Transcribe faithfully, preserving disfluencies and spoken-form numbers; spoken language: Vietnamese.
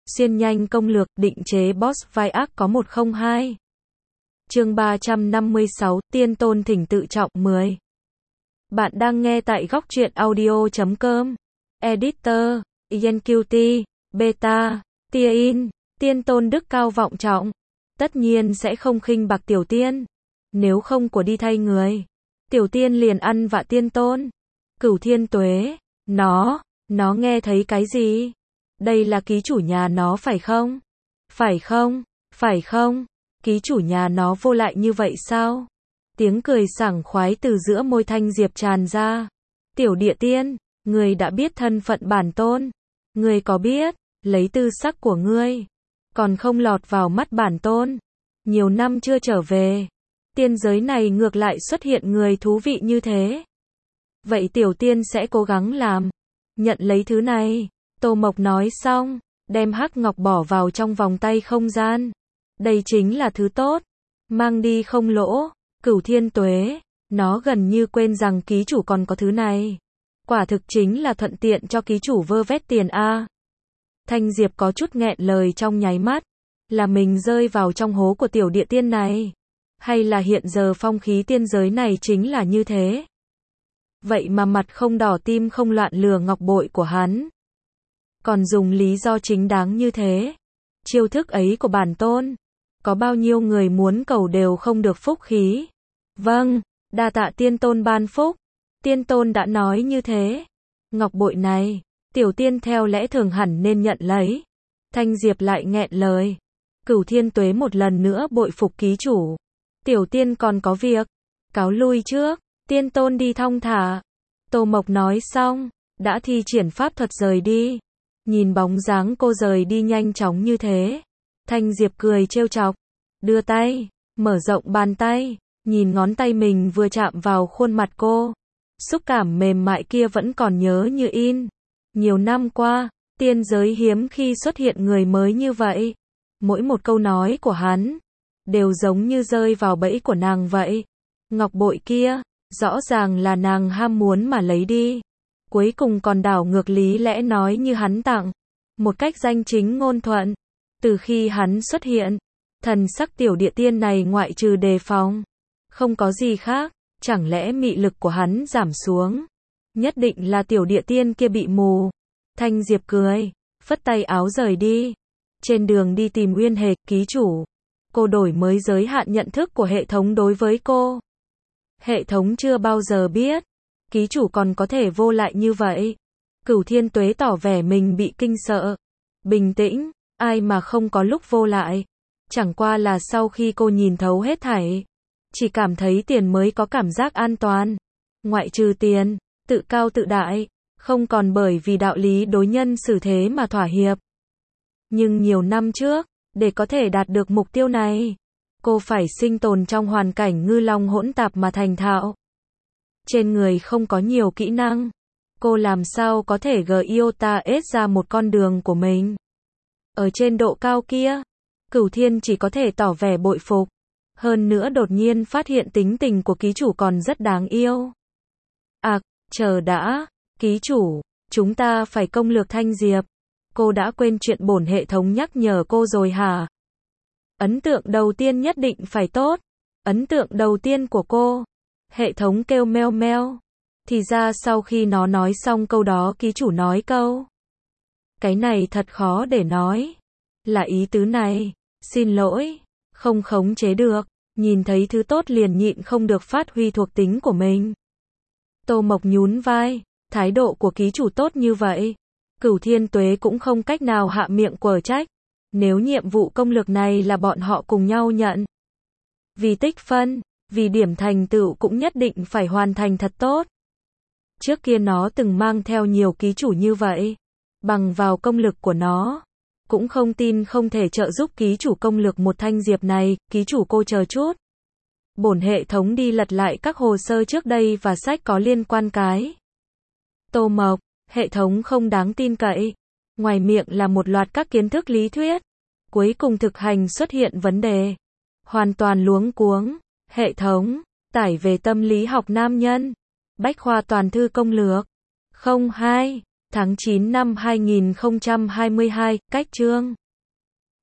Xuyên nhanh công lược, định chế boss vai ác có một không hai. Chương ba trăm năm mươi sáu, Tiên Tôn thỉnh tự trọng mười. Bạn đang nghe tại góc truyện audio chấm com. Editor, Enqt, Beta, Tia In, Tiên Tôn đức cao vọng trọng. Tất nhiên sẽ không khinh bạc Tiểu Tiên. Nếu không của đi thay người. Tiểu Tiên liền ăn vạ Tiên Tôn. Cửu Thiên Tuế, nó, nó nghe thấy cái gì? Đây là ký chủ nhà nó phải không? Phải không? Phải không? Ký chủ nhà nó vô lại như vậy sao? Tiếng cười sảng khoái từ giữa môi Thanh Diệp tràn ra. Tiểu Địa Tiên, ngươi đã biết thân phận bản tôn. Ngươi có biết, lấy tư sắc của ngươi, còn không lọt vào mắt bản tôn. Nhiều năm chưa trở về, tiên giới này ngược lại xuất hiện người thú vị như thế. Vậy Tiểu Tiên sẽ cố gắng làm, nhận lấy thứ này. Tô Mộc nói xong, đem hắc ngọc bỏ vào trong vòng tay không gian. Đây chính là thứ tốt, mang đi không lỗ. Cửu Thiên Tuế, nó gần như quên rằng ký chủ còn có thứ này. Quả thực chính là thuận tiện cho ký chủ vơ vét tiền a. Thanh Diệp có chút nghẹn lời trong nháy mắt, là mình rơi vào trong hố của Tiểu Địa Tiên này, hay là hiện giờ phong khí tiên giới này chính là như thế. Vậy mà mặt không đỏ tim không loạn lừa ngọc bội của hắn, còn dùng lý do chính đáng như thế. Chiêu thức ấy của bản tôn, có bao nhiêu người muốn cầu đều không được phúc khí. Vâng, đa tạ Tiên Tôn ban phúc. Tiên Tôn đã nói như thế. Ngọc bội này, Tiểu Tiên theo lẽ thường hẳn nên nhận lấy. Thanh Diệp lại nghẹn lời. Cửu Thiên Tuế một lần nữa bội phục ký chủ. Tiểu Tiên còn có việc, cáo lui trước. Tiên Tôn đi thong thả. Tô Mộc nói xong, đã thi triển pháp thuật rời đi. Nhìn bóng dáng cô rời đi nhanh chóng như thế, Thanh Diệp cười trêu chọc, đưa tay, mở rộng bàn tay, nhìn ngón tay mình vừa chạm vào khuôn mặt cô. Xúc cảm mềm mại kia vẫn còn nhớ như in. Nhiều năm qua, tiên giới hiếm khi xuất hiện người mới như vậy. Mỗi một câu nói của hắn, đều giống như rơi vào bẫy của nàng vậy. Ngọc bội kia, rõ ràng là nàng ham muốn mà lấy đi. Cuối cùng còn đảo ngược lý lẽ nói như hắn tặng. Một cách danh chính ngôn thuận. Từ khi hắn xuất hiện, thần sắc Tiểu Địa Tiên này ngoại trừ đề phòng, không có gì khác. Chẳng lẽ mị lực của hắn giảm xuống? Nhất định là Tiểu Địa Tiên kia bị mù. Thanh Diệp cười, phất tay áo rời đi. Trên đường đi tìm Uyên Hề, ký chủ. Cô đổi mới giới hạn nhận thức của hệ thống đối với cô. Hệ thống chưa bao giờ biết ký chủ còn có thể vô lại như vậy. Cửu Thiên Tuế tỏ vẻ mình bị kinh sợ. Bình tĩnh, ai mà không có lúc vô lại. Chẳng qua là sau khi cô nhìn thấu hết thảy, chỉ cảm thấy tiền mới có cảm giác an toàn. Ngoại trừ tiền, tự cao tự đại, không còn bởi vì đạo lý đối nhân xử thế mà thỏa hiệp. Nhưng nhiều năm trước, để có thể đạt được mục tiêu này, cô phải sinh tồn trong hoàn cảnh ngư long hỗn tạp mà thành thạo. Trên người không có nhiều kỹ năng, cô làm sao có thể giota ra một con đường của mình. Ở trên độ cao kia, Cửu Thiên chỉ có thể tỏ vẻ bội phục. Hơn nữa đột nhiên phát hiện tính tình của ký chủ còn rất đáng yêu. À, chờ đã, ký chủ, chúng ta phải công lược Thanh Diệp. Cô đã quên chuyện bổn hệ thống nhắc nhở cô rồi hả? Ấn tượng đầu tiên nhất định phải tốt. Ấn tượng đầu tiên của cô. Hệ thống kêu meo meo. Thì ra sau khi nó nói xong câu đó ký chủ nói câu. Cái này thật khó để nói. Là ý tứ này. Xin lỗi. Không khống chế được. Nhìn thấy thứ tốt liền nhịn không được phát huy thuộc tính của mình. Tô Mộc nhún vai. Thái độ của ký chủ tốt như vậy, Cửu Thiên Tuế cũng không cách nào hạ miệng quở trách. Nếu nhiệm vụ công lược này là bọn họ cùng nhau nhận, vì tích phân, vì điểm thành tựu cũng nhất định phải hoàn thành thật tốt. Trước kia nó từng mang theo nhiều ký chủ như vậy. Bằng vào công lực của nó, cũng không tin không thể trợ giúp ký chủ công lược một Thanh Diệp này. Ký chủ cô chờ chút. Bổn hệ thống đi lật lại các hồ sơ trước đây và sách có liên quan cái. Tô Mộc, hệ thống không đáng tin cậy. Ngoài miệng là một loạt các kiến thức lý thuyết, cuối cùng thực hành xuất hiện vấn đề. Hoàn toàn luống cuống. Hệ thống, tải về tâm lý học nam nhân. Bách khoa toàn thư công lược. không hai. tháng chín năm hai nghìn không trăm hai mươi hai, cách chương